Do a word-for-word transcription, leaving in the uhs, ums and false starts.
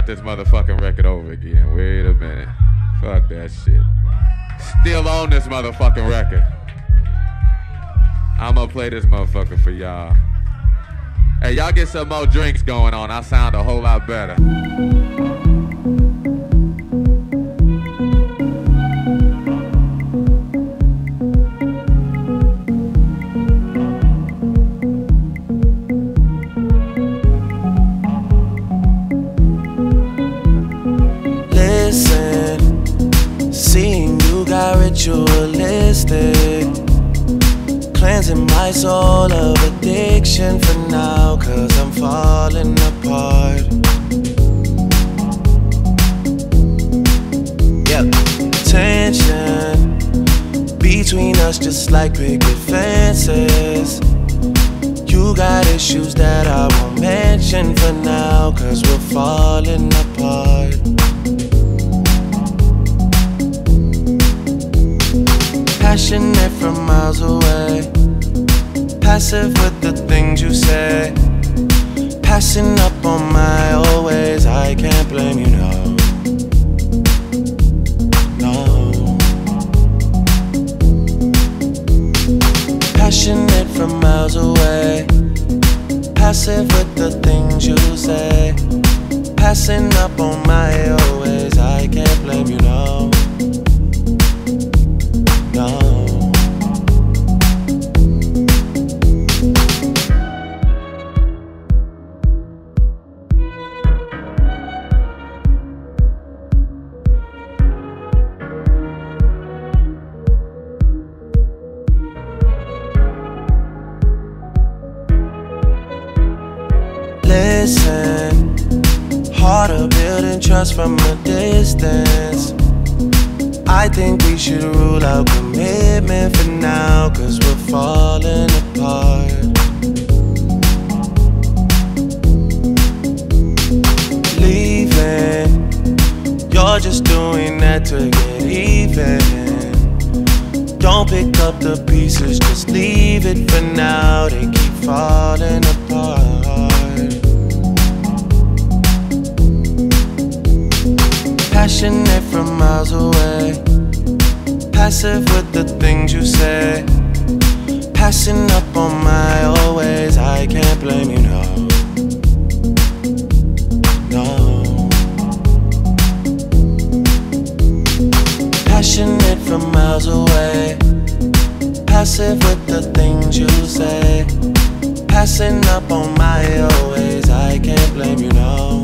start this motherfucking record over again. Wait a minute. Fuck that shit. Still on this motherfucking record. I'm gonna play this motherfucker for y'all. Hey, y'all get some more drinks going on. I sound a whole lot better. Seeing you got ritualistic, cleansing my soul of addiction for now, cause I'm falling apart. Yep, tension between us just like picket fences. You got issues that I won't mention for now, cause we're falling apart. Passionate from miles away, passive with the things you say, passing up on my old ways. I can't blame you, no, no. Passionate from miles away, passive with the things you say, passing up on my old ways. I can't blame you, no. No. Listen, harder building trust from a distance. I think we should rule out commitment for now, cause we're falling apart. Leaving, you're just doing that to get even. Don't pick up the pieces, just leave it for now. They keep falling apart. Passionate from miles away, passive with the things you say, passing up on my old ways. I can't blame you, no, no. Passionate from miles away, passive with the things you say, passing up on my old ways. I can't blame you, no.